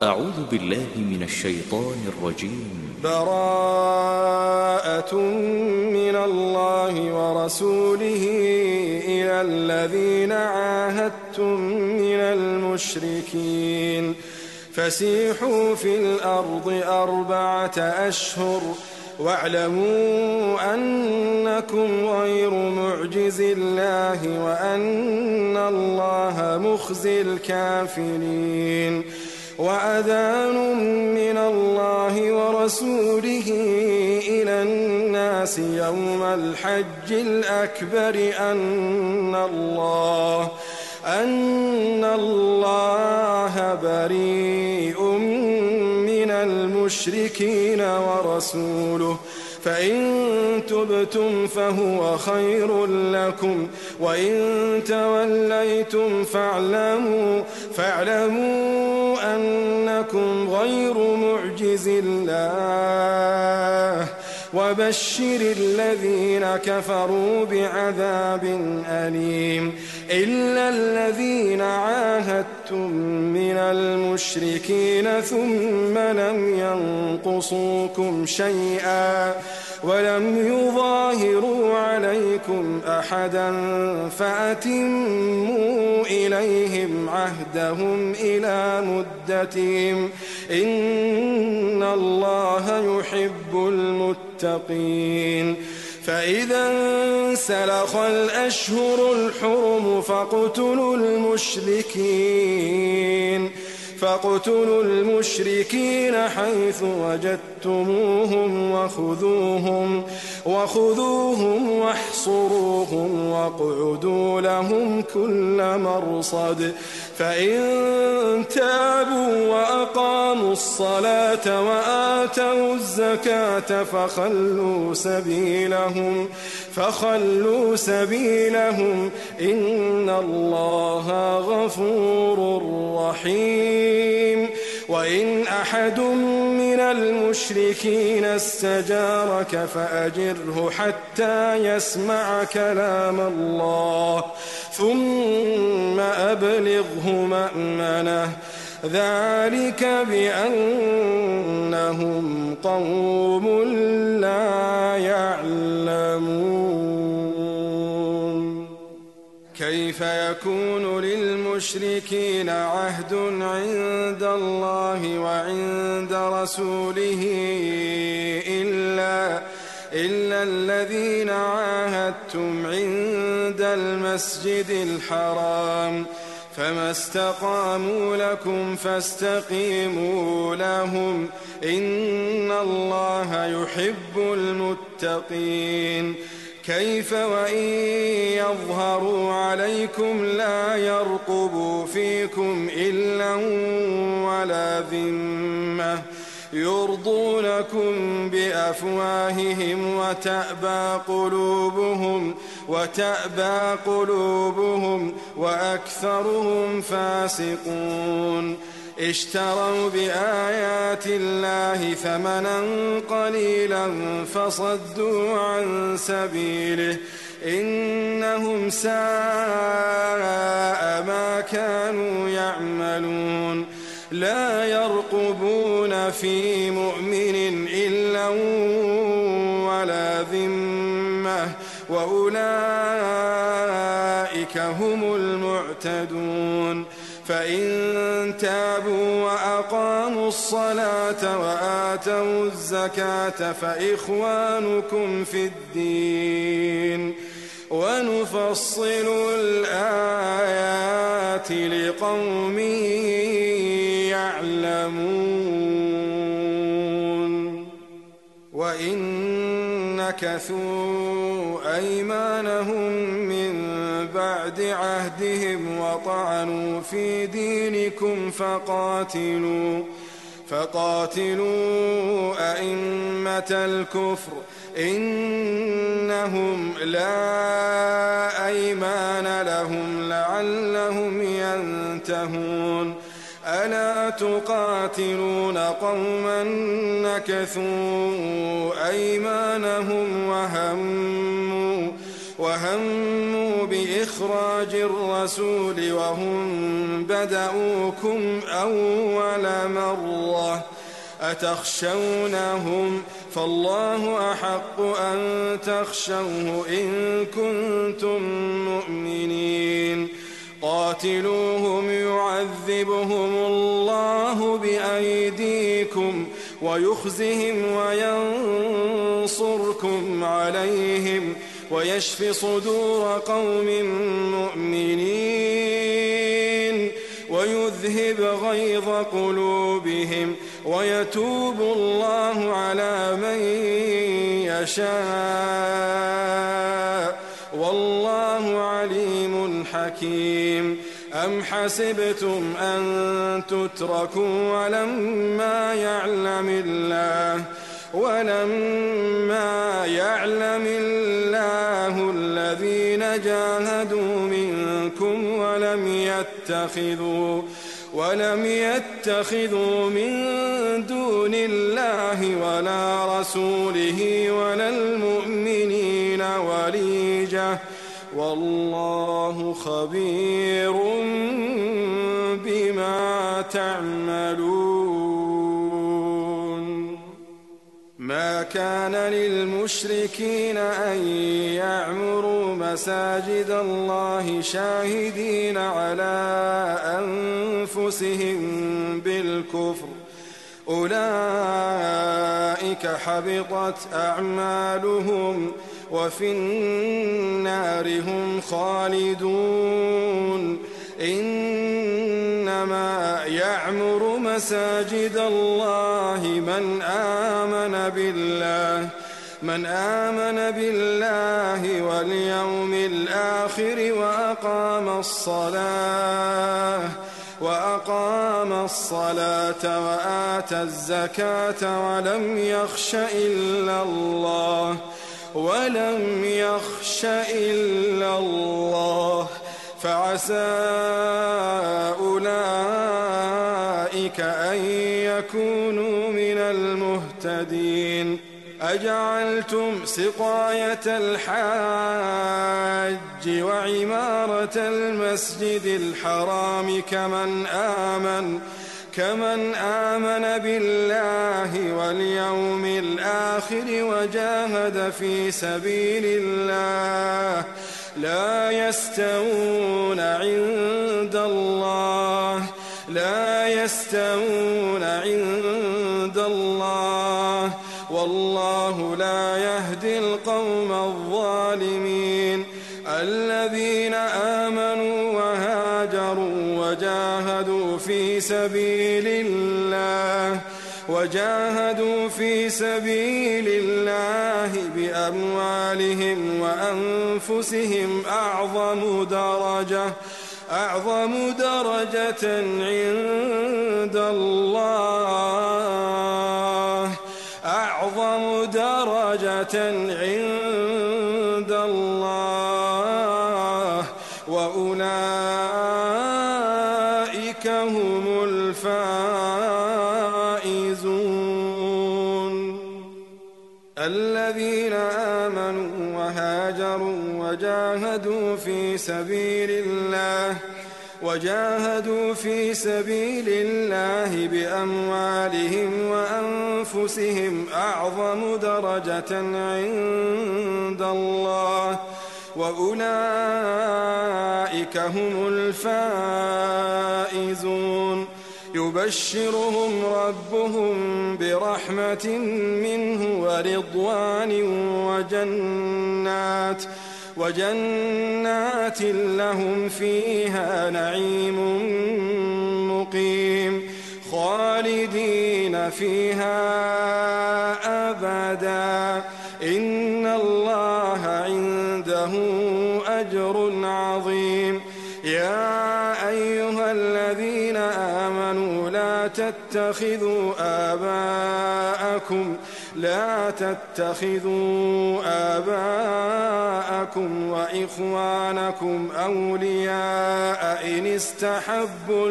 أعوذ بالله من الشيطان الرجيم. براءة من الله ورسوله إلى الذين عاهدتم من المشركين فسيحوا في الأرض 4 أشهر واعلموا أنكم غير معجز الله وأن الله مخزي الكافرين. وأذان من الله ورسوله إلى الناس يوم الحج الأكبر أن الله بريء من المشركين ورسوله فإن تبتم فهو خير لكم وإن توليتم فاعلموا أنكم غير معجز الله وبشر الذين كفروا بعذاب أليم. إلا الذين عاهدتم من المشركين ثم لم ينقصوكم شيئا ولم يظاهروا عليكم أحدا فأتموا إليهم عهدهم إلى مدتهم إن الله يحب المتقين. فإذا انسلخ الأشهر الحرم فاقتلوا المشركين حيث وجدتموهم وخذوهم واحصروهم واقعدوا لهم كل مرصد. فإن تابوا وأقاموا الصلاة وآتوا الزكاة فخلوا سبيلهم إن الله غفور رحيم. وإن أحد من المشركين استجارك فأجره حتى يسمع كلام الله ثم أبلغه مأمنه ذلك بأنهم قوم لا يعلمون. كيف يكون للمشركين عهد عند الله وعند رسوله إلا الذين عاهدتم عند المسجد الحرام فما استقاموا لكم فاستقيموا لهم إن الله يحب المتقين. كيف وإن يظهروا عليكم لا يرقبوا فيكم إلا ولا ذمة يرضونكم بأفواههم وتأبى قلوبهم وأكثرهم فاسقون. اشتروا بآيات الله ثمنا قليلا فصدوا عن سبيله إنهم ساء ما كانوا يعملون. لا يرقبون في مؤمن إلا ولا ذمة وأولئك هم المعتدون. فإن تابوا وأقاموا الصلاة وآتوا الزكاة فإخوانكم في الدين ونفصل الآيات لقوم يعلمون. وإن نكثوا أيمانهم من بعد عهدهم وطعنوا في دينكم فقاتلوا أئمة الكفر إنهم لا أيمان لهم لعلهم ينتهون. ألا تقاتلون قوما نكثوا أيمانهم وهموا بإخراج الرسول وهم بدؤوكم أول مرة أتخشونهم فالله أحق أن تخشوه إن كنتم مؤمنين قاتلوهم يعذبهم الله بأيديكم ويخزهم وينصركم عليهم ويشف صدور قوم مؤمنين ويذهب غيظ قلوبهم ويتوب الله على من يشاء والله عليم حكيم أم حسبتم أن تتركوا ولما يعلم الله الذين جاهدوا منكم ولم يتخذوا من دون الله ولا رسوله ولا المؤمنين وليجة والله خبير بما تعملون ما كان للمشركين أن يعمروا مساجد الله شاهدين على أنفسهم بالكفر أولئك حبطت أعمالهم وفي النار هم خالدون إنما يعمر مساجد الله من آمن بالله واليوم الآخر وأقام الصلاة وآتى الزكاة ولم يخش إلا الله فعسى أولئك أن يكونوا من المهتدين أجعلتم سقاية الحاج وعمارة المسجد الحرام كمن آمن بالله واليوم الآخر وجاهد في سبيل الله لا يستوون عند الله والله لا يهدي القوم الظالمين الذين آمنوا وهاجروا وجاهدوا في سبيل الله بأموالهم وأنفسهم أعظم درجة عند الله وأولئك هم الفائزون الذين آمنوا وهاجروا وجاهدوا في سبيل الله بأموالهم وأنفسهم أعظم درجة عند الله وأولئك هم الفائزون يبشرهم ربهم برحمة منه ورضوان وجنات لهم فيها نعيم مقيم خالدين فيها أبدا إن الله عنده أجر عظيم يا أيها الذين آمنوا لا تتخذوا آباءكم وإخوانكم أولياء إن استحبوا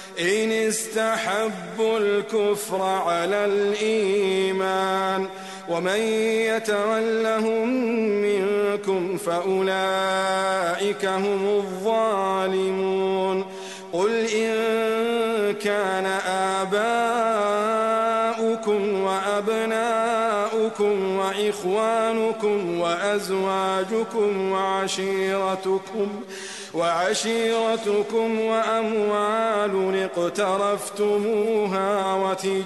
الكفر على الإيمان ومن يتولهم منكم فأولئك هم الظالمون قل إن كان آباؤكم وأبناؤكم وإخوانكم وأزواجكم وعشيرتكم وأموال اقترفتموها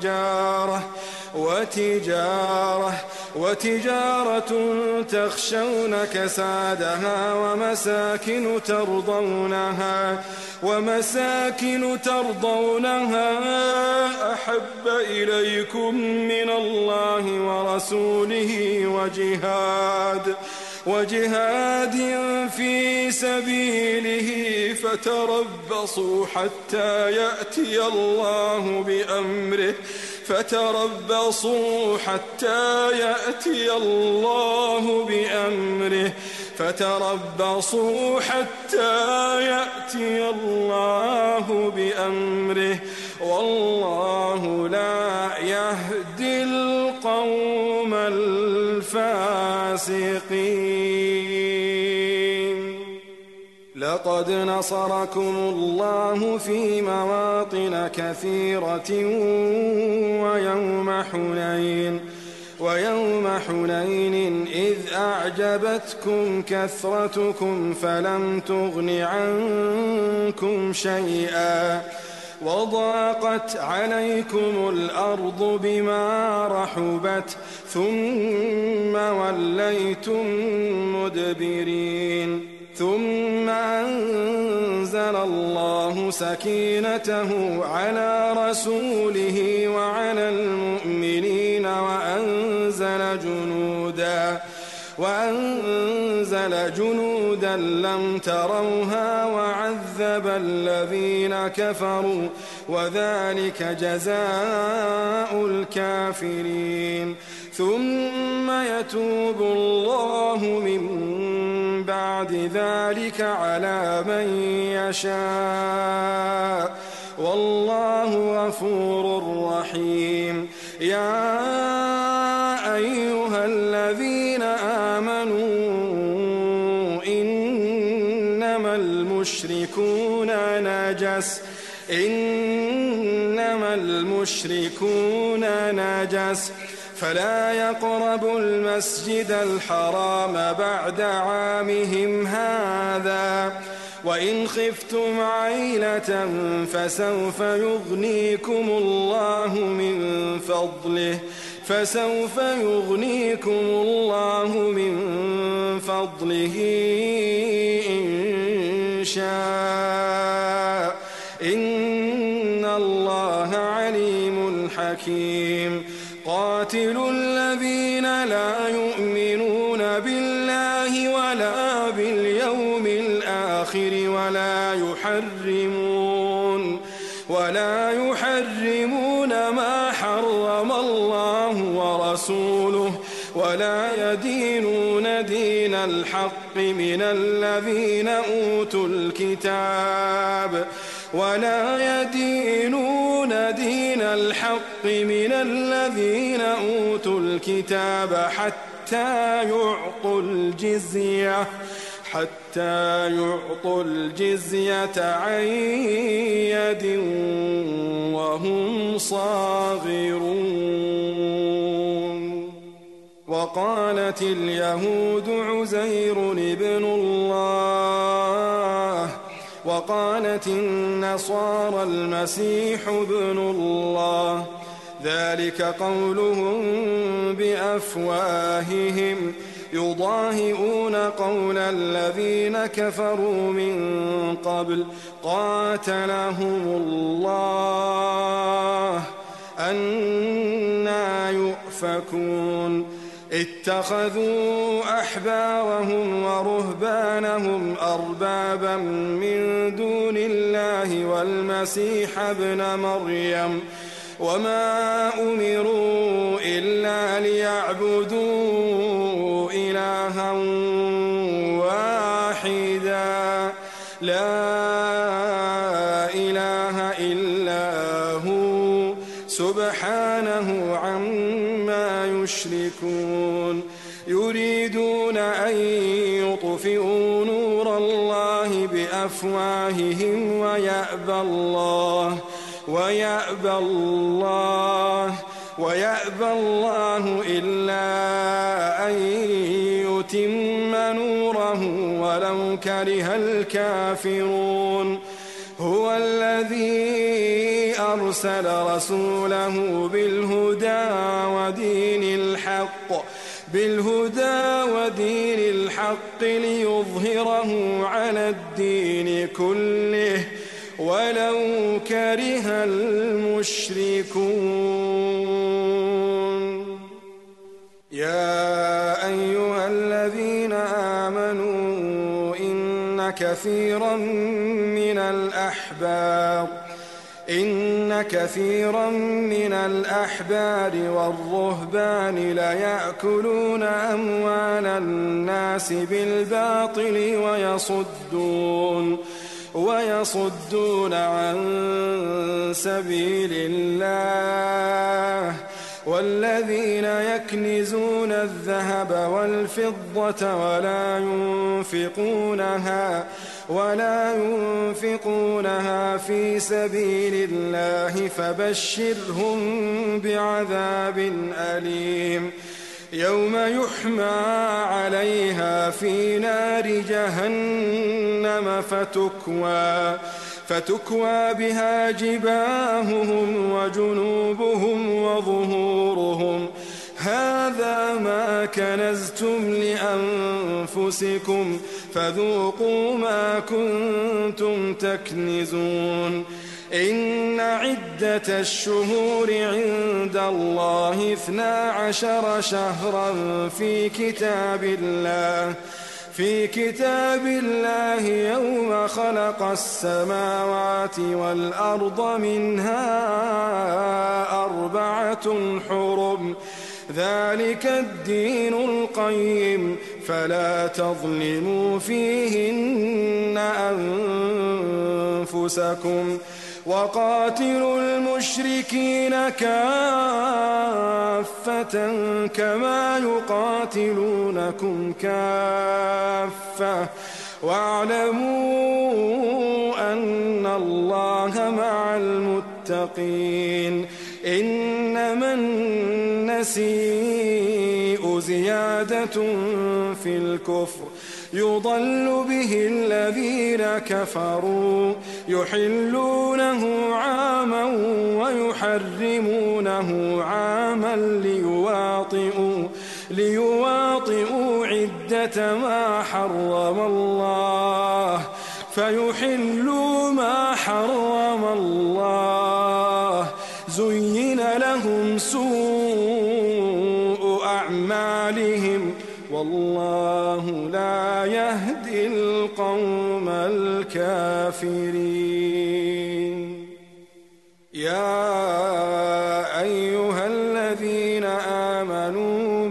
وتجارة تخشون كسادها ومساكن ترضونها أحب إليكم من الله ورسوله وجهاد في سبيله فتربصوا حتى يأتي الله بأمره والله لا يهدي القوم الفاسقين لقد نصركم الله في مواطن كثيرة ويوم حنين إذ أعجبتكم كثرتكم فلم تغن عنكم شيئا وضاقت عليكم الأرض بما رحبت ثم وليتم مدبرين ثم أنزل الله سكينته على رسوله وعلى المؤمنين وأنزل جنودا لم تروها وعذب الذين كفروا وذلك جزاء الكافرين ثم يتوب الله من بعد ذلك على من يشاء والله غفور رحيم يا أيها الذين آمنوا إنما المشركون نجس فلا يقربوا المسجد الحرام بعد عامهم هذا وإن خفتم عيلة فسوف يغنيكم الله من فضله إن شاء إن الله عليم حكيم قاتلوا الذين لا يؤمنون بالله ولا باليوم الآخر ولا يحرمون ما حرم الله ورسوله ولا يدينون دين الحق من الذين أوتوا الكتاب حتى يعطوا الجزية عن يد وهم صاغرون وقالت اليهود عزير ابن الله وقالت النصارى المسيح ابن الله ذلك قولهم بأفواههم يضاهئون قول الذين كفروا من قبل قاتلهم الله أنى يؤفكون اتخذوا أحبارهم ورهبانهم أربابا من دون الله والمسيح ابن مريم وما أمروا إلا ليعبدوا إلها واحدا لا إله إلا هو سبحانه عما يشركون المشركون يريدون أن يطفئوا نور الله بأفواههم ويأبى الله إلا أن يتم نوره ولو كره الكافرون هو الذي أرسل رسوله بالهدى ودين الحق ليظهره على الدين كله ولو كره المشركون يا أيها الذين آمنوا إن كثيرا من الأحبار والرهبان ليأكلون أموال الناس بالباطل ويصدون عن سبيل الله والذين يكنزون الذهب والفضة ولا ينفقونها في سبيل الله فبشرهم بعذاب أليم يوم يحمى عليها في نار جهنم فتكوى بها جباههم وجنوبهم وظهورهم هذا ما كنزتم لأنفسكم فذوقوا ما كنتم تكنزون إن عدة الشهور عند الله 12 شهرا في كتاب الله يوم خلق السماوات والأرض منها 4 حرم ذلك الدين القيم فلا تظلموا فيهن أنفسكم وقاتلوا المشركين كافة كما يقاتلونكم كافة واعلموا أن الله مع المتقين إنما النسيء زيادة في الكفر يضل به الذين كفروا يحلونه عاما ويحرمونه عاما ليواطئوا عدة ما حرم الله فيحلوا ما حرم الله زين لهم سوء أعمالهم والله لا يهدي القوم الكافرين يا أيها الذين آمنوا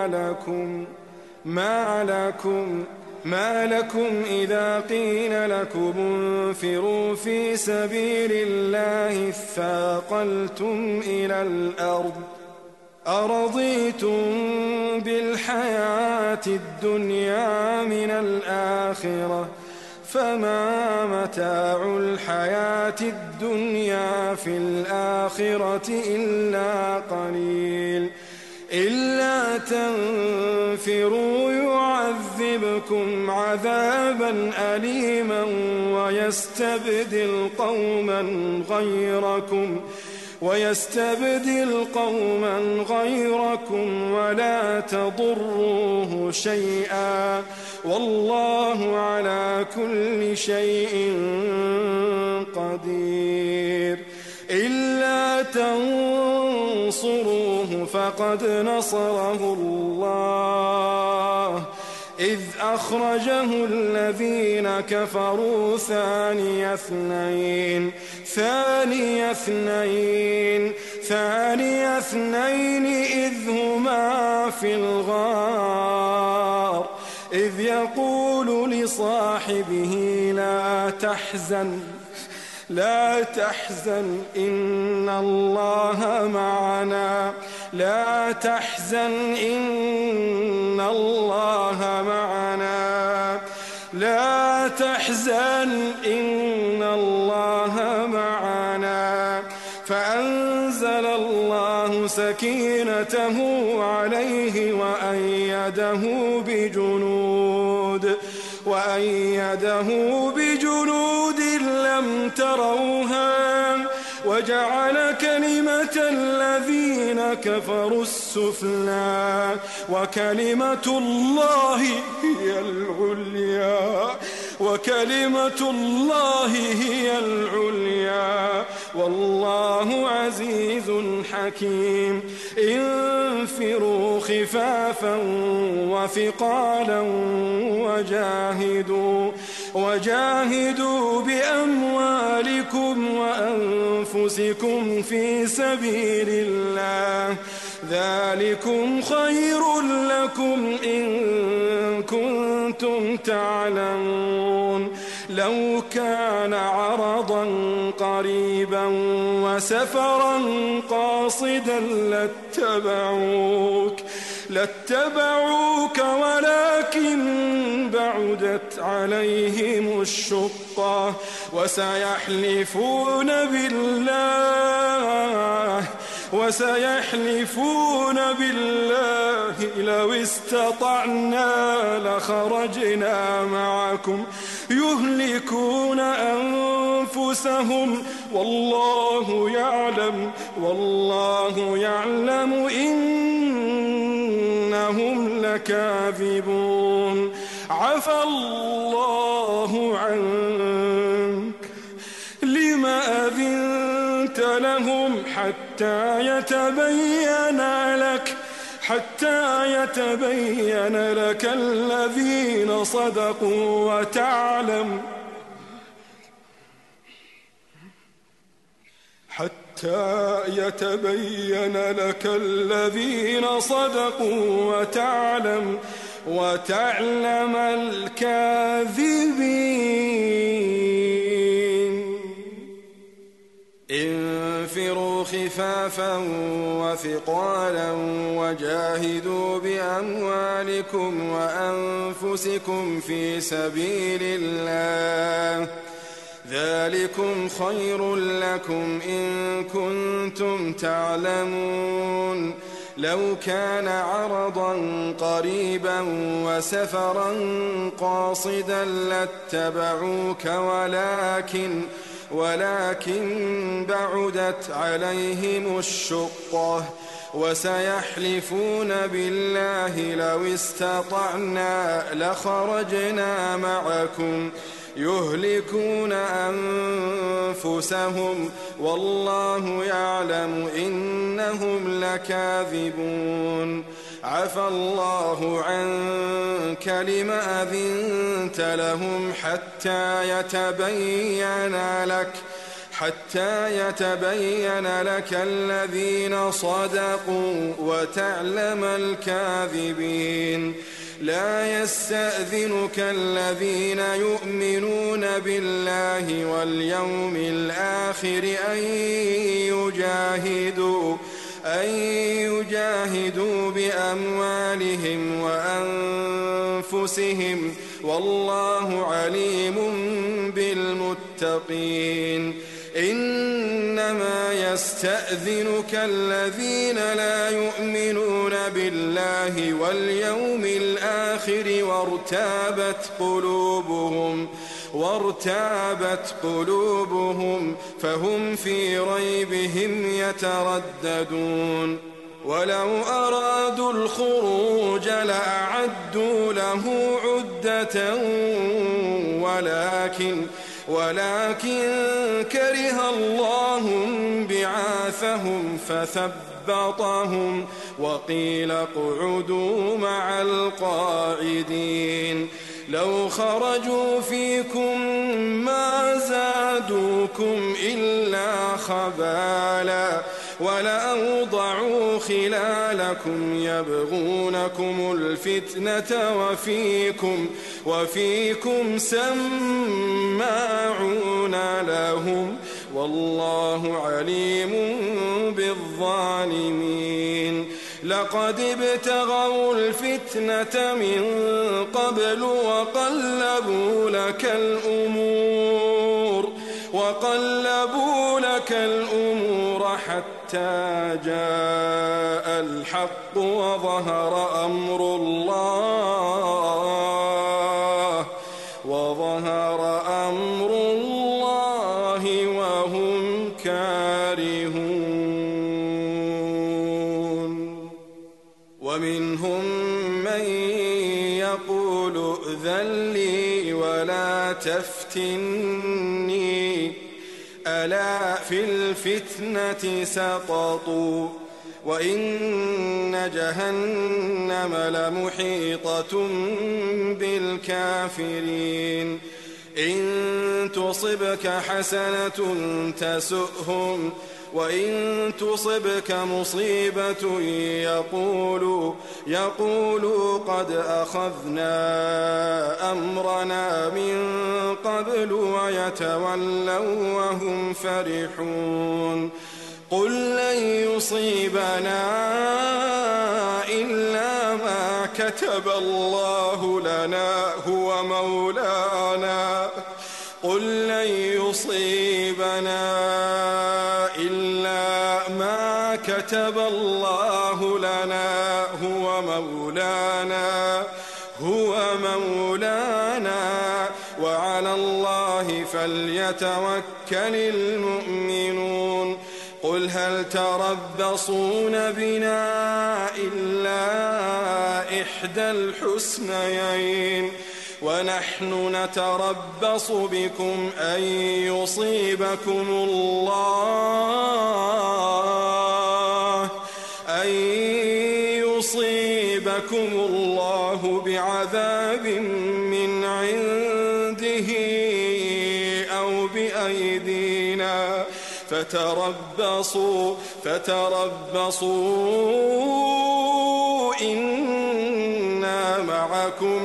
ما لكم إذا قيل لكم انفروا في سبيل الله اثاقلتم إلى الأرض أرضيتم بالحياة الدنيا من الآخرة فما متاع الحياة الدنيا في الآخرة إلا قليل إلا تنفروا يعذبكم عذابا أليما ويستبدل قوما غيركم ولا تضروه شيئا والله على كل شيء قدير إلا تنصروه فقد نصره الله إذ أخرجه الذين كفروا ثاني اثنين إذ هما في الغار إذ يقول لصاحبه لا تحزن إن الله معنا لا تحزن إن الله معنا لا تحزن إن الله معنا فأنزل الله سكينته عليه وأيده بجنود لم تروها وجعل كلمة الذين كفروا السفلى وكلمة الله هي العليا والله عزيز حكيم انفروا خفافا وثقالا وجاهدوا بأموالكم وأنفسكم في سبيل الله ذلكم خير لكم إن كنتم تعلمون لو كان عرضا قريبا وسفرا قاصدا لاتبعوك ولكن بعدت عليهم الشقة وسيحلفون بالله لو استطعنا لخرجنا معكم يهلكون أنفسهم والله يعلم إنهم لكاذبون عفى الله عنك لم أذنت لهم حتى يتبين لك الذين صدقوا وتعلم الكاذبين انفروا خفافا وثقالا وجاهدوا بأموالكم وأنفسكم في سبيل الله ذلكم خير لكم إن كنتم تعلمون لو كان عرضا قريبا وسفرا قاصدا لاتبعوك ولكن بعدت عليهم الشقة وسيحلفون بالله لو استطعنا لخرجنا معكم يهلكون أنفسهم والله يعلم إنهم لكاذبون عفى الله عنك لم أذنت لهم حتى يتبين لك الذين صدقوا وتعلم الكاذبين لا يستأذنك الذين يؤمنون بالله واليوم الآخر أن يجاهدوا بأموالهم وأنفسهم والله عليم بالمتقين إنما يستأذنك الذين لا يؤمنون بالله واليوم الآخر وارتابت قلوبهم فهم في ريبهم يترددون ولو أرادوا الخروج لأعدوا له عدة ولكن كره الله بعاثهم فثبطهم وقيل اقعدوا مع القاعدين لو خرجوا فيكم ما زادوكم إلا خبالا ولأوضعوا خلالكم يبغونكم الفتنة وفيكم سماعون لهم والله عليم بالظالمين لقد ابتغوا الفتنة من قبل وقلبوا لك الأمور حتى جاء الحق وظهر أمر الله وهم كارهون ومنهم من يقول ائذن لي ولا تفتني ألا في الفتنة سقطوا وإن جهنم لمحيطة بالكافرين إن تصبك حسنة تسؤهم وإن تصبك مصيبة يقولوا قد أخذنا أمرنا من قبل ويتولوا وهم فرحون قل لن يصيبنا إلا ما كتب الله لنا هو مولانا قل لن يصيبنا إلا ما كتب الله لنا هو مولانا وعلى الله فليتوكل المؤمنون قل هل تربصون بنا إلا إحدى الحسنيين ونحن نتربص بكم أن يصيبكم الله بعذاب من عنده أو بأيدينا فتربصوا إنا معكم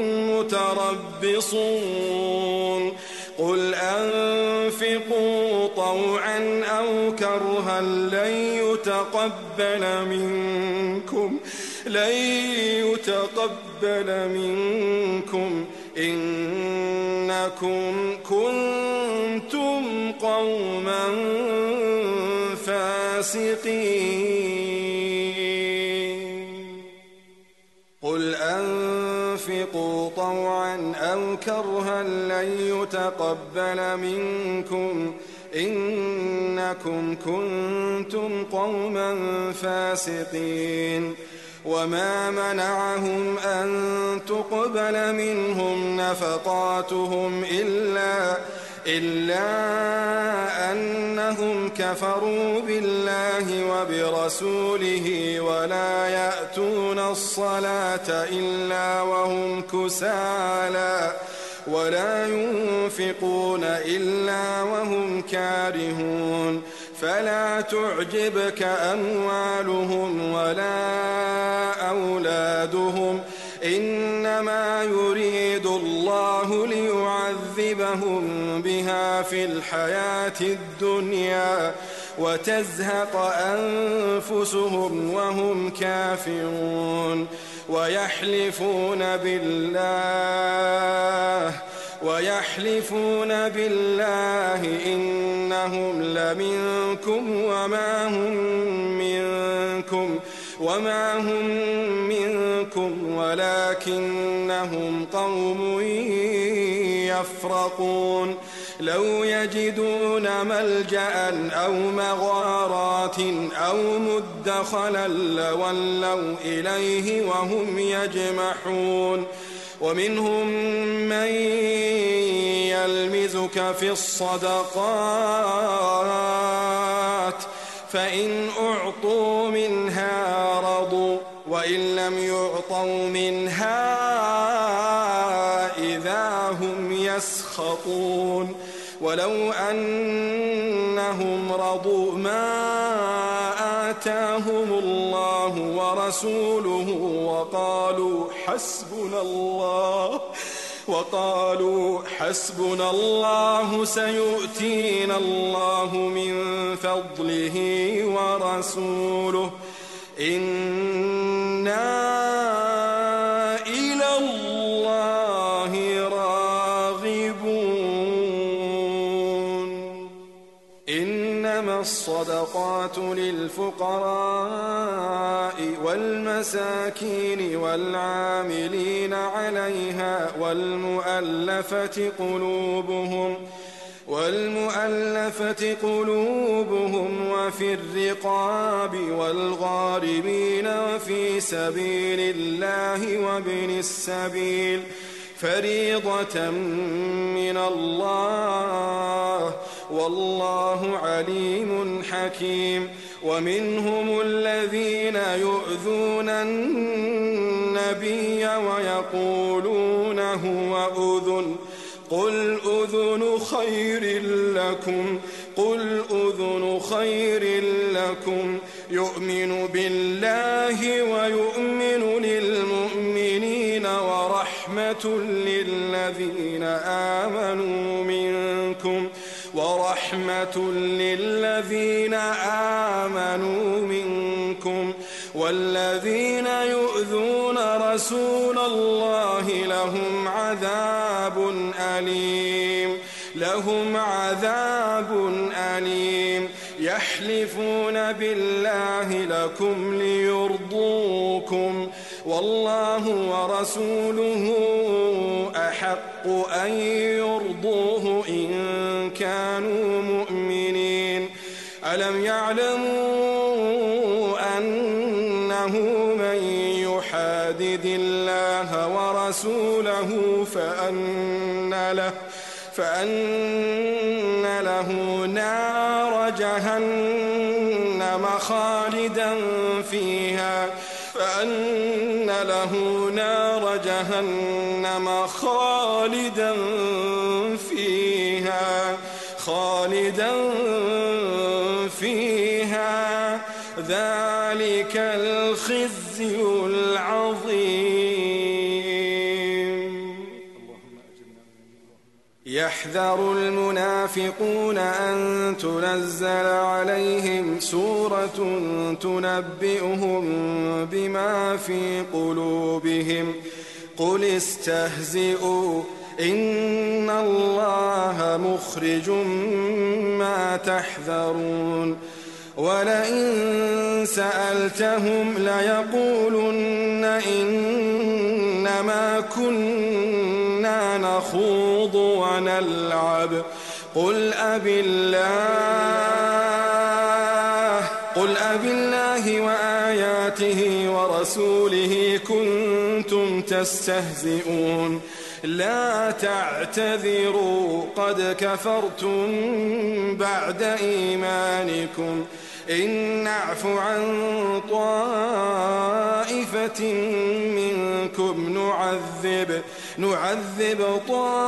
متربصون قل أنفقوا طوعا أو كرها لن يتقبل منكم إنكم كنتم قوما فاسقين قل أنفقوا طوعا أو كرها لن يتقبل منكم إنكم كنتم قوما فاسقين وما منعهم أن تقبل منهم نفقاتهم إلا أنهم كفروا بالله وبرسوله ولا يأتون الصلاة إلا وهم كسالى ولا ينفقون إلا وهم كارهون فلا تعجبك أموالهم ولا أولادهم إنما يريد الله ليعذبهم بها في الحياة الدنيا وتزهق أنفسهم وهم كافرون ويحلفون بالله إنهم لمنكم وما هم منكم ولكنهم قوم يفرقون لو يجدون ملجأ أو مغارات أو مدخلا لولوا إليه وهم يجمحون ومنهم من يلمزك في الصدقات فإن أعطوا منها رضوا وإن لم يعطوا منها إذا هم يسخطون ولو أنهم رضوا ما آتاهم الله ورسوله وقالوا حسبنا الله سيؤتينا الله من فضله ورسوله إنا إلى الله راغبون إنما الصدقات للفقراء والمساكين والعاملين عليها والمؤلفة قلوبهم وفي الرقاب والغارمين وفي سبيل الله وابن السبيل فريضة من الله والله عليم حكيم ومنهم الذين يؤذون النبي ويقولون هو أذن قل أذن خير لكم يؤمن بالله ويؤمن للمؤمنين ورحمة للذين آمنوا منكم والذين يؤذون رسول الله لهم عذاب أليم يحلفون بالله لكم ليرضوكم والله ورسوله أحق أن يرضوه إن كانوا مؤمنين ألم يعلموا أنه من يحادد الله ورسوله فأن له نار جهنم خالدا فيها ذلك الخزي العظيم. يحذر المنافقون أن تنزل عليهم سورة تنبئهم بما في قلوبهم قل استهزئوا إن الله مخرج ما تحذرون ولئن سألتهم ليقولن إنما كنا نخوض ونلعب قل أبالله وآياته ورسوله كنتم تستهزئون لا تعتذروا قد كفرتم بعد إيمانكم إن نعف عن طائفة منكم نعذب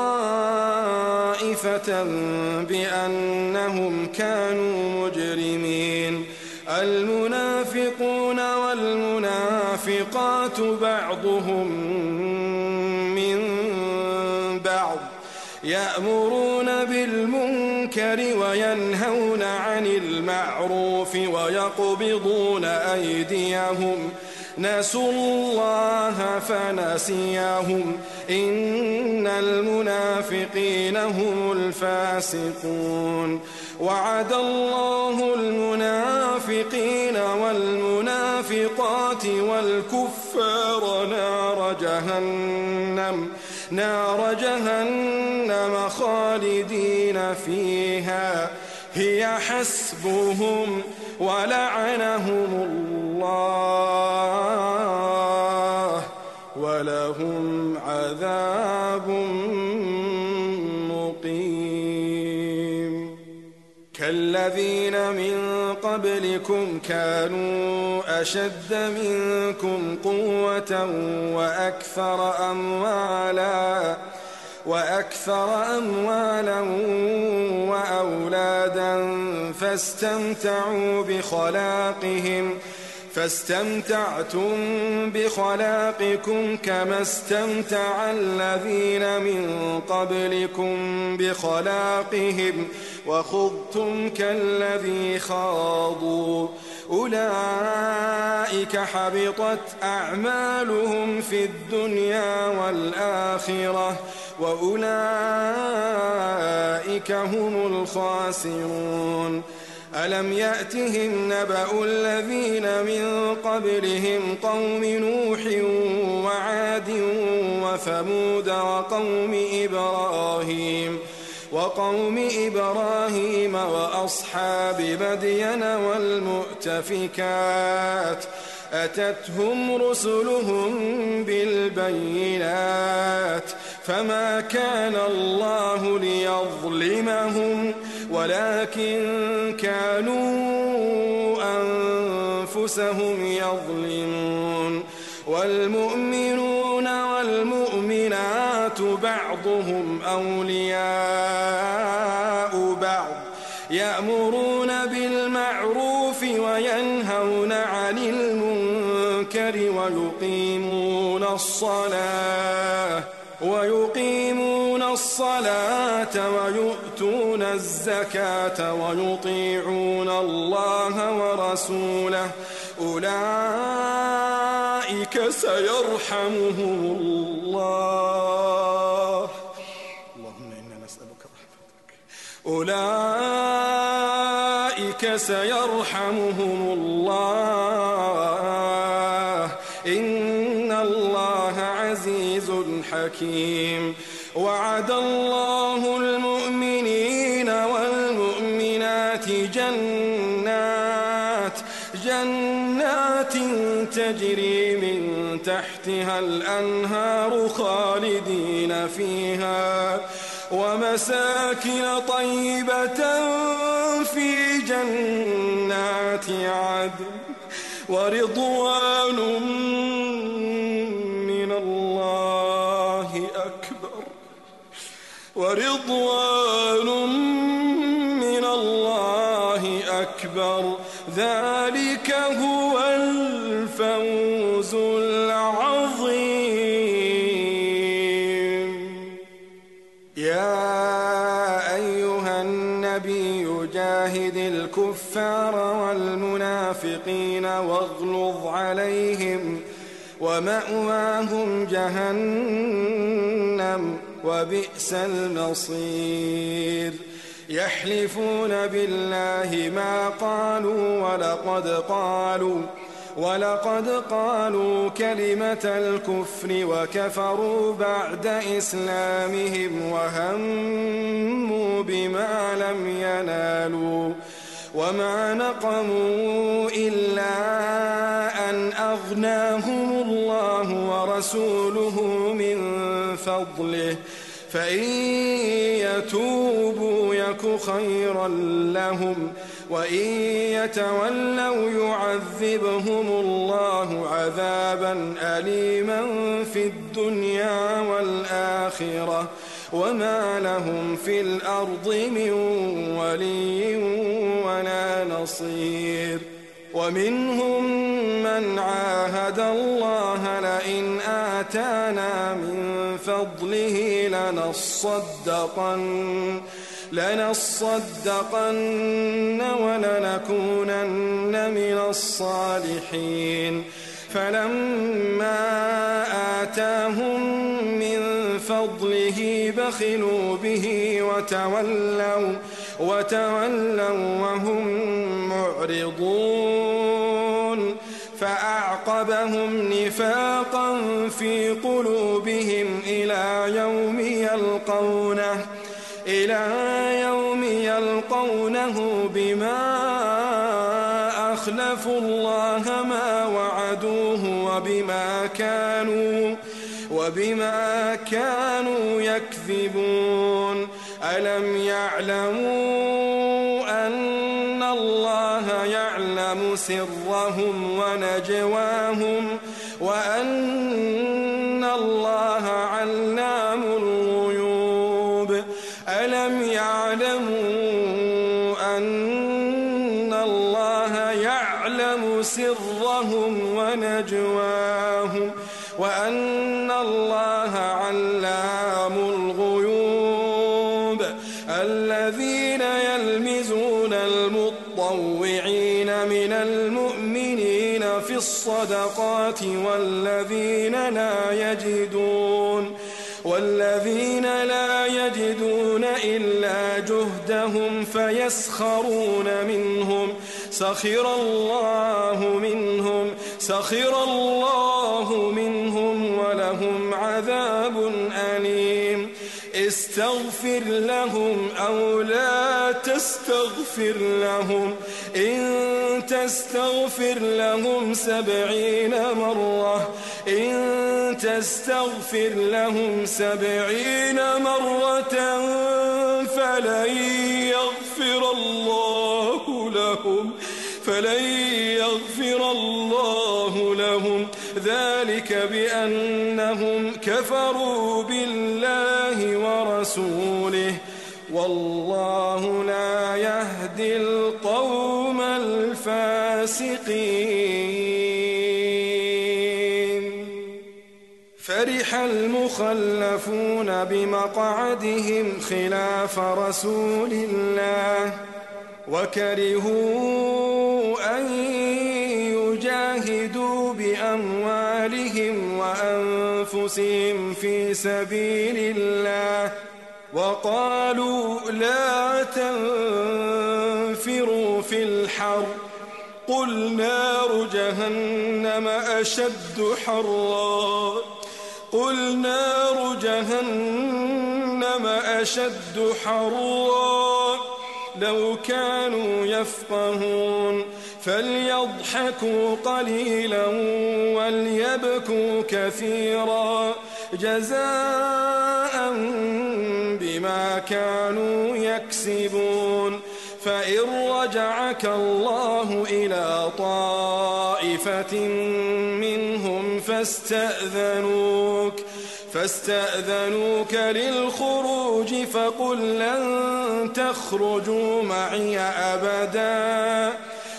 طائفة بأنهم كانوا مجرمين المنافقون والمنافقات بعضهم من بعض يأمرون بالمنكر وينهون عن المعروف ويقبضون أيديهم نسوا الله فنسيهم إن المنافقين هم الفاسقون وعد الله المنافقين والمنافقات والكفار نار جهنم خالدين فيها هي حسبهم ولعنهم الله ولهم عذاب مقيم كالذين من قبلكم كانوا أشد منكم قوة وأكثر أموالا فاستمتعتم بخلاقكم كما استمتع الذين من قبلكم بخلاقهم وخضتم كالذي خاضوا أولئك حبطت أعمالهم في الدنيا والآخرة وأولئك هم الخاسرون ألم يأتهم نبأ الذين من قبلهم قوم نوح وعاد وثمود وقوم إبراهيم وأصحاب مدين والمؤتفكات أتتهم رسلهم بالبينات فما كان الله ليظلمهم ولكن كانوا أنفسهم يظلمون والمؤمنون والمؤمنات بعضهم أولياء بعض يأمرون بالمعروف وينهون عن المنكر ويقيمون الصلاة ويؤتون الزكاة ويطيعون الله ورسوله أولئك سيرحمهم الله اللهم إنا نسألك رحمتك أولئك سيرحمهم الله إن الله عزيز حكيم وعد الله المؤمنين والمؤمنات جنات تجري من تحتها الأنهار خالدين فيها ومساكن طيبة في جنات عدن ورضوان من الله أكبر ذلك هو الفوز العظيم يا أيها النبي جاهد الكفار والمنافقين واغلظ عليهم ومأواهم جهنم وبئس المصير يحلفون بالله ما قالوا ولقد قالوا كلمة الكفر وكفروا بعد إسلامهم وهموا بما لم ينالوا وما نقموا إلا أن أغناهم الله ورسوله من فضله فإن يتوبوا يك خيرا لهم وإن يتولوا يعذبهم الله عذابا أليما في الدنيا والآخرة وما لهم في الأرض من ولي ولا نصير ومنهم من عاهد الله لئن آتانا من فضله لنصدقن ولنكونن من الصالحين فلما آتاهم من فضله بخلوا به وتولوا وهم معرضون فأعقبهم نفاقا في قلوبهم إلى يوم يلقونه بما أخلفوا الله ما وعدوه وبما كانوا يكذبون ألم يعلموا أن الله يعلم سرهم ونجواهم وأن الله علام الغيوب ألم يعلموا أن الله يعلم سرهم ونجواهم وأن الله علام الغيوب. الذين يلمزون المطوعين من المؤمنين في الصدقات والذين لا يجدون إلا جهدهم فيسخرون منهم سخر الله منهم ولهم عذاب أليم. استغفر لهم أو لا تستغفر لهم إن تستغفر لهم 70 مرة فلن يغفر الله لهم ذلك بأنهم كفروا بالله ورسوله والله لا يهدي القوم الفاسقين. فرح المخلفون بمقعدهم خلاف رسول الله وكرهوا أن يجاهدوا بأموالهم وأنفسهم في سبيل الله وقالوا لا تنفروا في الحر قل نار جهنم أشد حرا لو كانوا يفقهون. فليضحكوا قليلا وليبكوا كثيرا جزاء بما كانوا يكسبون. فإن رجعك الله إلى طائفة منهم فاستأذنوك للخروج فقل لن تخرجوا معي أبدا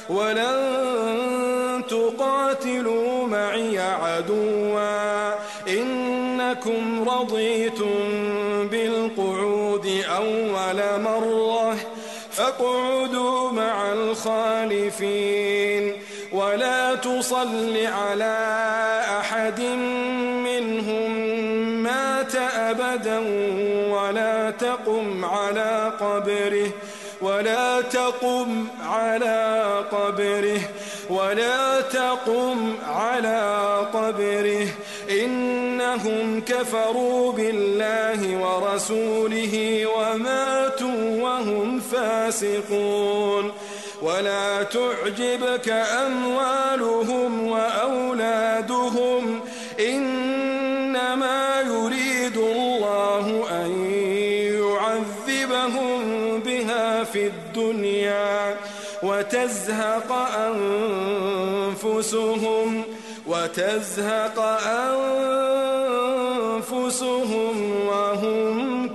ولن تقاتلوا معي عدوا إنكم رضيتم بالقعود أول مرة فاقعدوا مع الخالفين ولا تصل على أحد منهم مات أبدا ولا تقم على قبره إنهم كفروا بالله ورسوله وماتوا وهم فاسقون. ولا تعجبك أموالهم وأولادهم إنما يريد الله أن يعذبهم بها في الدنيا وتزهق أنفسهم وهم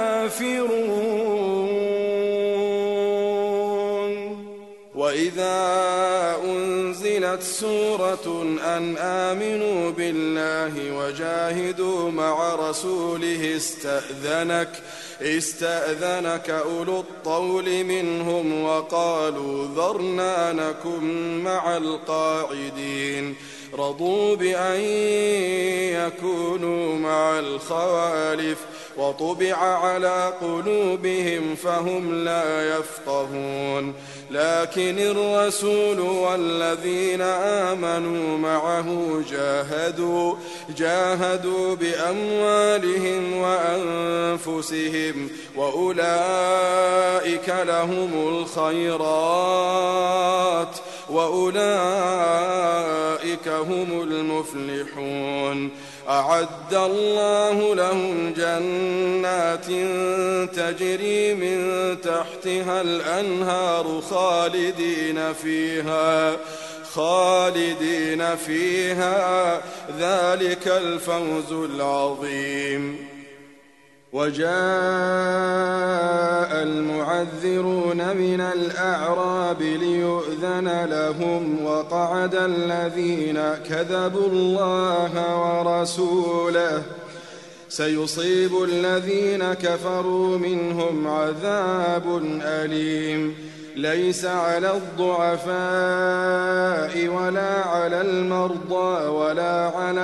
كافرون. وإذا أنزلت سورة أن آمنوا بالله وجاهدوا مع رسوله استأذنك أولو الطول منهم وقالوا ذرنا نكن مع القاعدين رضوا بأن يكونوا مع الخوالف وطبع على قلوبهم فهم لا يفقهون. لكن الرسول والذين آمنوا معه جاهدوا بأموالهم وأنفسهم وأولئك لهم الخيرات وأولئك هم المفلحون. أعد الله لهم جنات تجري من تحتها الأنهار خالدين فيها ذلك الفوز العظيم. وجاء المعذرون من الأعراب ليؤذن لهم وقعد الذين كذبوا الله ورسوله سيصيب الذين كفروا منهم عذاب أليم ليس على الضعفاء ولا على المرضى ولا على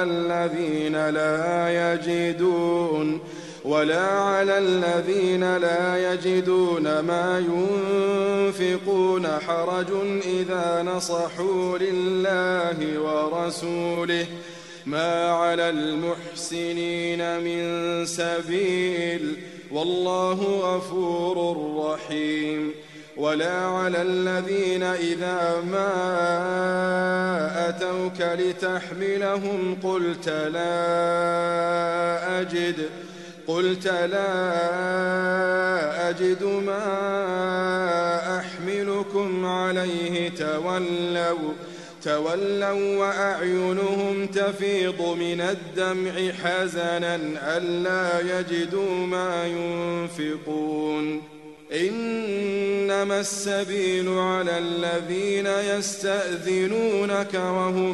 الذين لا يجدون ما ينفقون حرج إذا نصحوا لله ورسوله ما على المحسنين من سبيل والله غفور رحيم ولا على الذين إذا ما أتوك لتحملهم قلت لا أجد ما أحملكم عليه تولوا وأعينهم تفيض من الدمع حزنا ألا يجدوا ما ينفقون إنما السبيل على الذين يستأذنونك وهم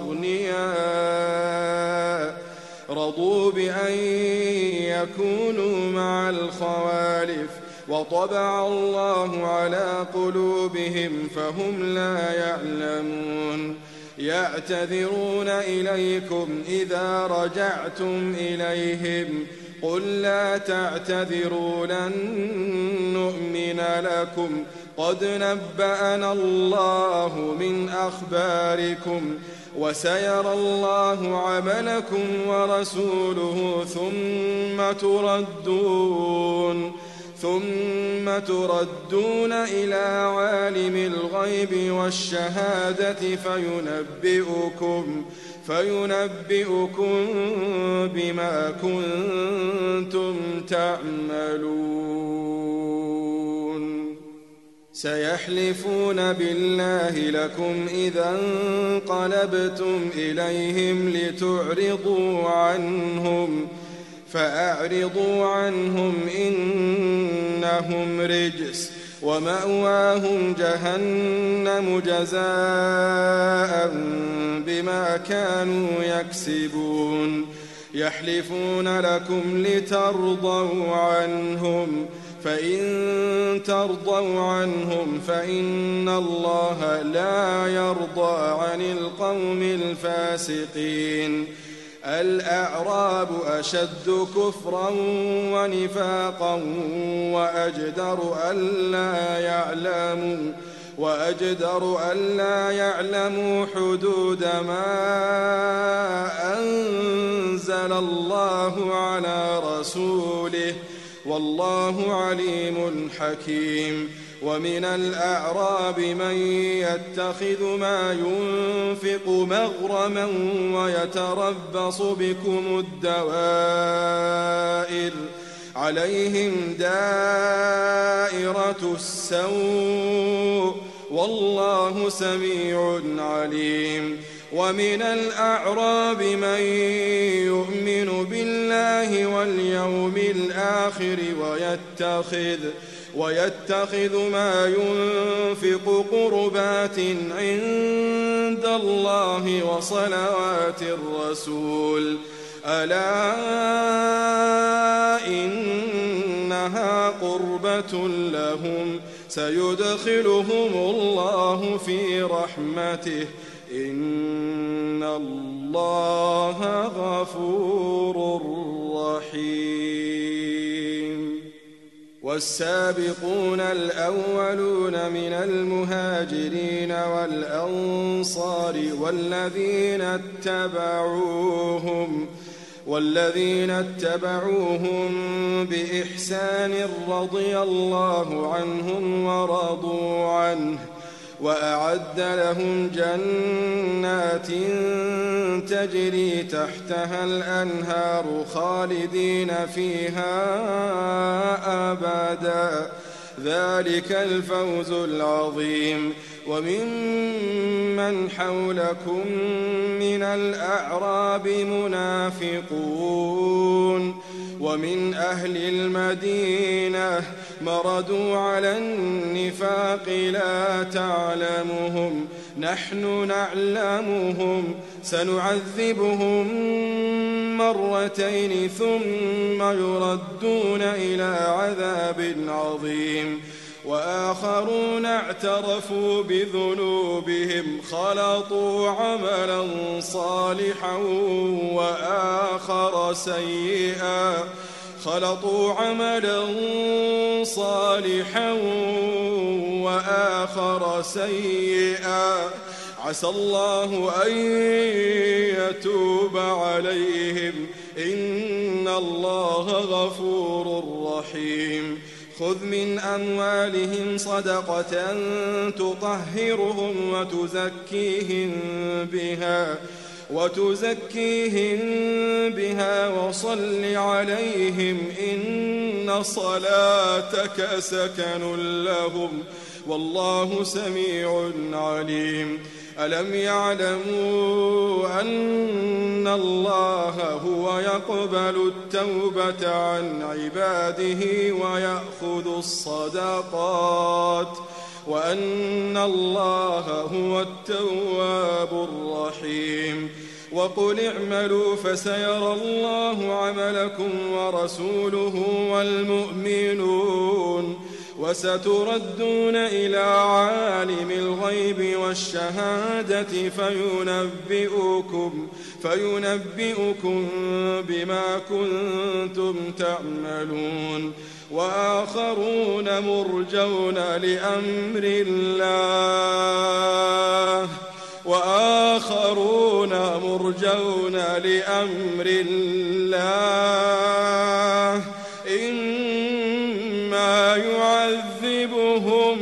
أغنياء رضوا بأن يكونوا مع الخوالف وطبع الله على قلوبهم فهم لا يعلمون يعتذرون إليكم إذا رجعتم إليهم قل لا تعتذروا لن نؤمن لكم قد نبأنا الله من أخباركم وسيرى الله عملكم ورسوله ثم تردون إلى عالم الغيب والشهادة فينبئكم بما كنتم تعملون سيحلفون بالله لكم إذا انقلبتم إليهم لتعرضوا عنهم فأعرضوا عنهم إنهم رجس ومأواهم جهنم جزاء بما كانوا يكسبون يحلفون لكم لترضوا عنهم فإن ترضوا عنهم فإن الله لا يرضى عن القوم الفاسقين الأعراب أشد كفرا ونفاقا وأجدر ألا يعلموا حدود ما أنزل الله على رسوله والله عليم حكيم ومن الأعراب من يتخذ ما ينفق مغرما ويتربص بكم الدوائر عليهم دائرة السوء والله سميع عليم ومن الأعراب من يؤمن بالله واليوم الآخر ويتخذ ما ينفق قربات عند الله وصلوات الرسول ألا إنها قربة لهم سيدخلهم الله في رحمته إن الله غفور رحيم والسابقون الأولون من المهاجرين والأنصار والذين اتبعوهم بإحسان رضي الله عنهم ورضوا عنه وأعد لهم جنات تجري تحتها الأنهار خالدين فيها أبدا ذلك الفوز العظيم وممن حولكم من الأعراب منافقون ومن أهل المدينة مردوا على النفاق لا تعلمهم نحن نعلمهم سنعذبهم مرتين ثم يردون إلى عذاب عظيم وآخرون اعترفوا بذنوبهم خلطوا عملا صالحا وآخر سيئا عسى الله أن يتوب عليهم إن الله غفور رحيم خذ من أموالهم صدقة تطهرهم وتزكيهم بها وصل عليهم إن صلاتك سكن لهم والله سميع عليم ألم يعلموا أن الله هو يقبل التوبة عن عباده ويأخذ الصدقات وأن الله هو التواب الرحيم وقل اعملوا فسيرى الله عملكم ورسوله والمؤمنون وستردون إلى عالم الغيب والشهادة فينبئكم بما كنتم تعملون وآخرون مرجون لأمر الله إما يعذبهم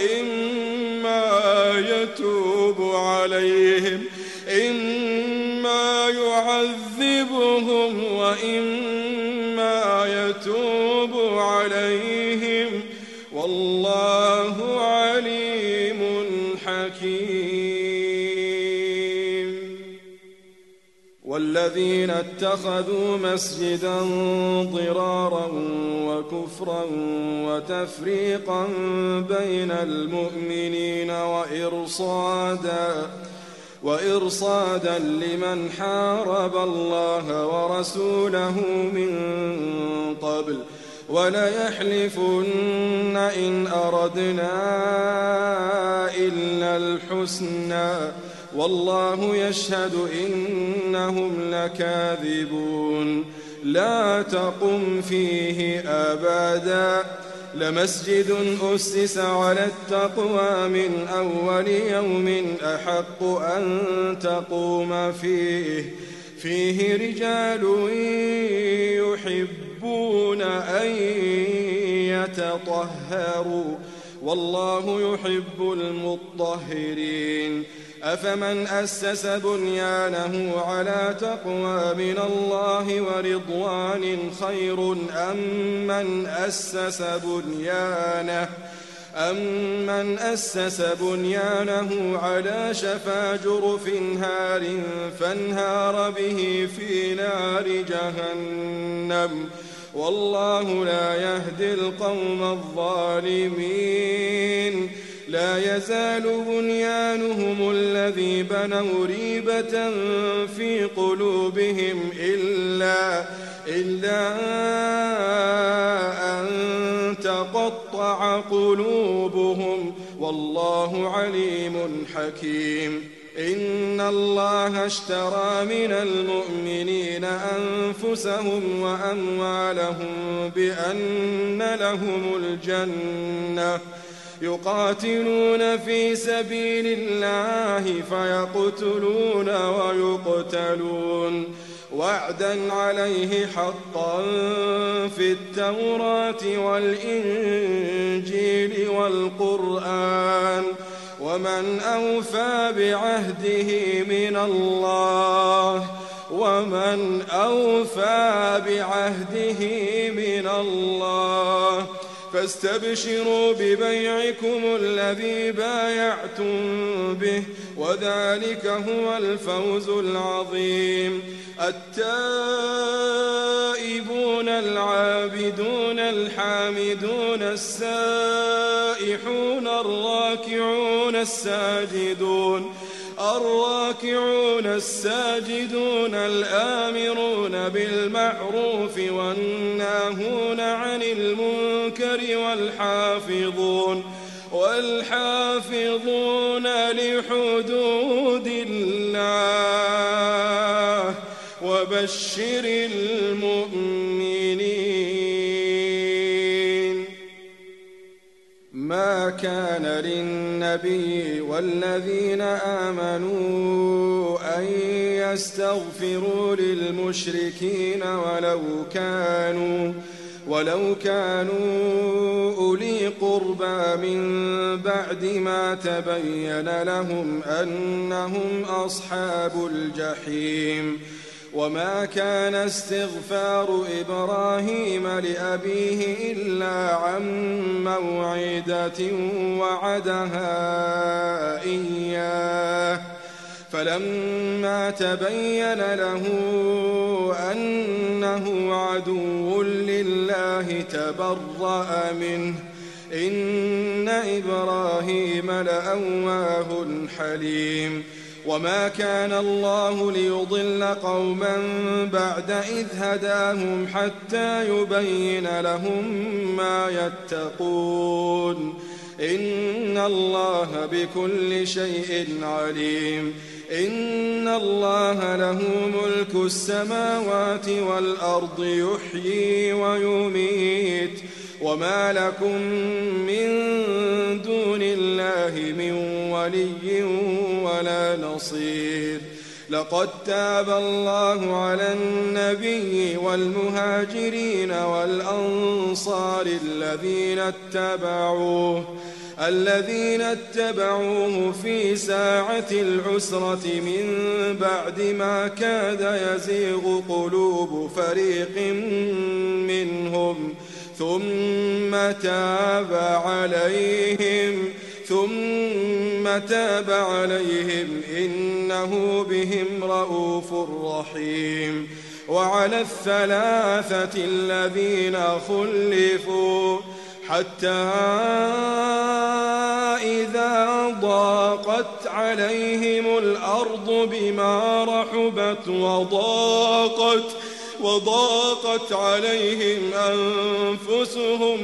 وإما يتوب عليهم والله عليم حكيم والذين اتخذوا مسجدا ضرارا وكفرا وتفريقا بين المؤمنين وإرصادا لمن حارب الله ورسوله من قبل وليحلفن إن أردنا إلا الحسنى والله يشهد إنهم لكاذبون لا تقم فيه أبدا لمسجد أسس على التقوى من أول يوم أحق أن تقوم فيه رجال يحبون أن يتطهروا والله يحب المطهرين أفمن أسس بنيانه على تقوى من الله ورضوان خير أمن أسس بنيانه على شفا جرف هار فانهار به في نار جهنم والله لا يهدي القوم الظالمين لا يزال بنيانهم الذي بنوا ريبة في قلوبهم إلا أن تقطع قلوبهم والله عليم حكيم إن الله اشترى من المؤمنين أنفسهم وأموالهم بأن لهم الجنة يقاتلون في سبيل الله فيقتلون ويقتلون وعدا عليه حقا في التوراة والإنجيل والقرآن ومن أوفى بعهده من الله فاستبشروا ببيعكم الذي بايعتم به وذلك هو الفوز العظيم. التائبون العابدون الحامدون السائحون الراكعون الساجدون الآمرون بالمعروف والناهون عن المنكر والحافظون لحدود الله وبشر المؤمنين. ما كان للنبي والذين آمنوا أن يستغفروا للمشركين ولو كانوا أولي قربى من بعد ما تبين لهم أنهم أصحاب الجحيم. وما كان استغفار إبراهيم لأبيه إلا عن موعدة وعدها إياه فلما تبين له أنه عدو لله تبرأ منه إن إبراهيم لأواه حليم. وما كان الله ليضل قوما بعد إذ هداهم حتى يبين لهم ما يتقون إن الله بكل شيء عليم. إن الله له ملك السماوات والأرض يحيي ويميت وما لكم من دون الله من ولي ولا نصير. لقد تاب الله على النبي والمهاجرين والأنصار الذين اتبعوه في ساعة العسرة من بعد ما كاد يزيغ قلوب فريق منهم ثم تاب عليهم إنه بهم رءوف رحيم. وعلى الثلاثة الذين خلفوا حتى إذا ضاقت عليهم الأرض بما رحبت وضاقت عليهم أنفسهم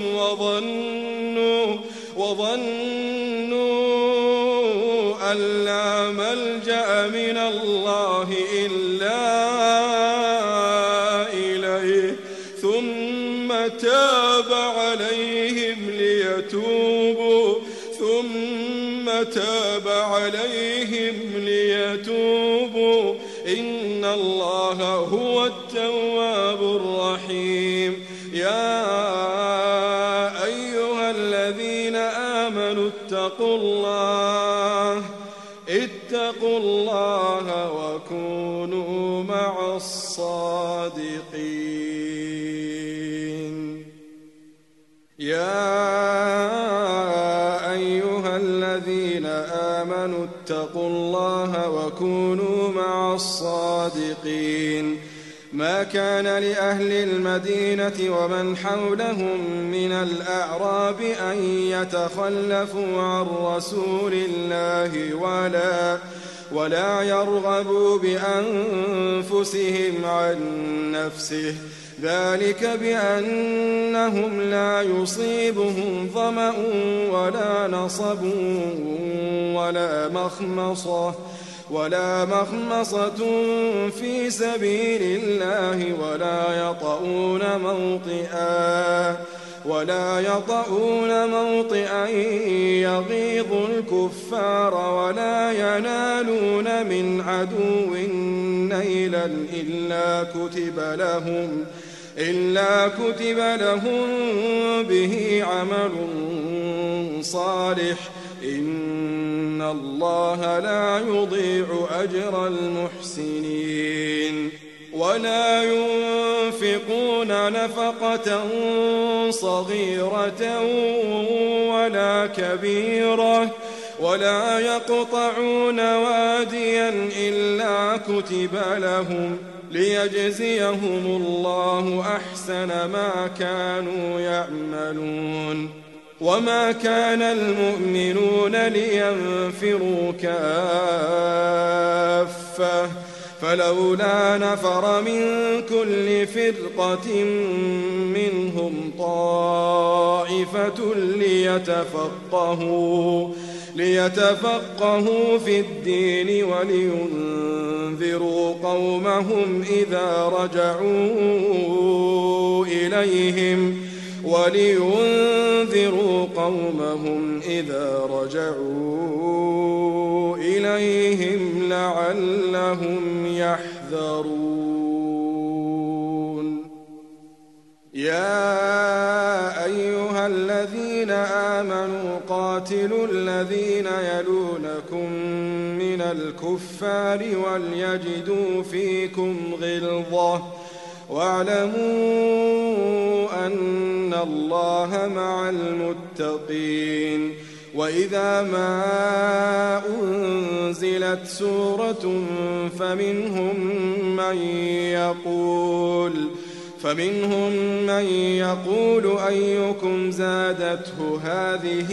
وظنوا أن لا ملجأ من الله إلا إليه ثم تاب عليهم ليتوبوا إن الله هو التواب الرحيم. يا أيها الذين آمنوا اتقوا الله وكونوا مع الصادقين. اتقوا الله وكونوا مع الصادقين. ما كان لأهل المدينة ومن حولهم من الأعراب أن يتخلفوا عن رسول الله ولا يرغبوا بأنفسهم عن نفسه ذلك بأنهم لا يصيبهم ظمأ ولا نصب ولا مخمصة في سبيل الله ولا يطؤون موطئا يغيظ الكفار ولا ينالون من عدو نيلا إلا كتب لهم به عمل صالح إن الله لا يضيع أجر المحسنين. ولا ينفقون ينفقون نفقة صغيرة ولا كبيرة ولا يقطعون واديا إلا كتب لهم ليجزيهم الله أحسن ما كانوا يعملون. وما كان المؤمنون لينفروا كافة فلولا نفر من كل فرقة منهم طائفة ليتفقهوا في الدين ولينذروا قومهم إذا رجعوا إليهم لعلهم يحذرون. يا أيها الذين آمنوا قاتلوا الذين يلونكم من الكفار وليجدوا فيكم غلظة واعلموا أن الله مع المتقين. وإذا ما أنزلت سورة فمنهم من يقول أيكم زادته هذه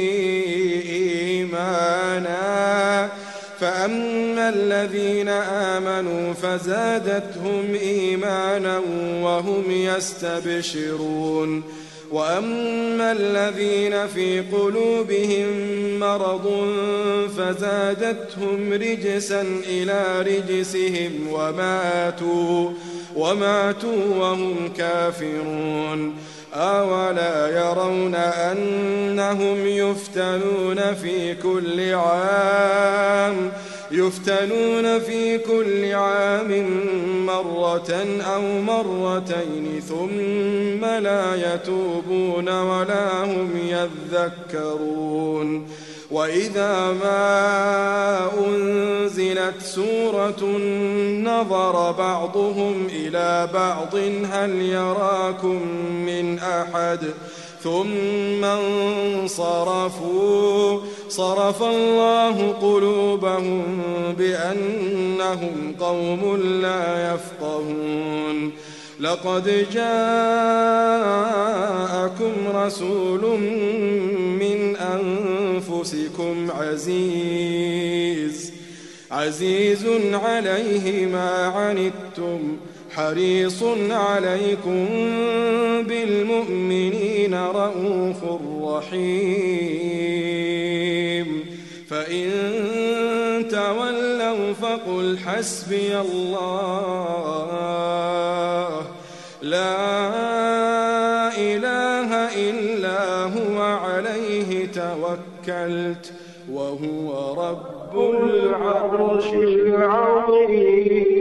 إيمانا فأما الذين آمنوا فزادتهم إيمانا وهم يستبشرون. وأما الذين في قلوبهم مرض فزادتهم رجسا إلى رجسهم وماتوا وهم كافرون. أولا يرون أنهم يفتنون في كل عام مرة أو مرتين ثم لا يتوبون ولا هم يذكرون. وإذا ما أنزلت سورة نظر بعضهم إلى بعض هل يراكم من أحد ثم انصرفوا صرف الله قلوبهم بأنهم قوم لا يفقهون. لقد جاءكم رسول من أنفسكم عزيز عليه ما عنتم حريص عليكم بالمؤمنين رؤوف رحيم. فإن تولوا فقل حسبي الله لا إله إلا هو عليه توكلت وهو رب العرش العظيم.